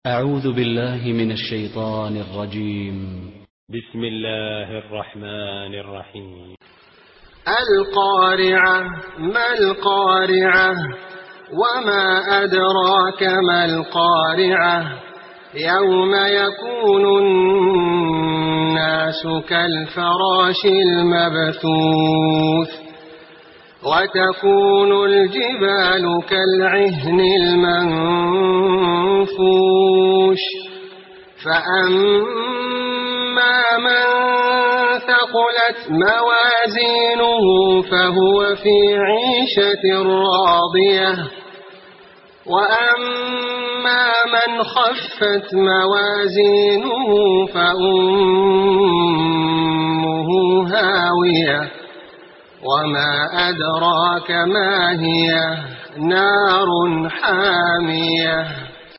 أعوذ بالله من الشيطان الرجيم. بسم الله الرحمن الرحيم. القارعة. ما القارعة؟ وما أدراك ما القارعة؟ يوم يكون الناس كالفراش المبثوث وتكون الجبال كالعهن المنفوش فأما من ثقلت موازينه فهو في عيشة راضية وأما من خفت موازينه فأمه هاوية وما أدراك ما هي نار حامية.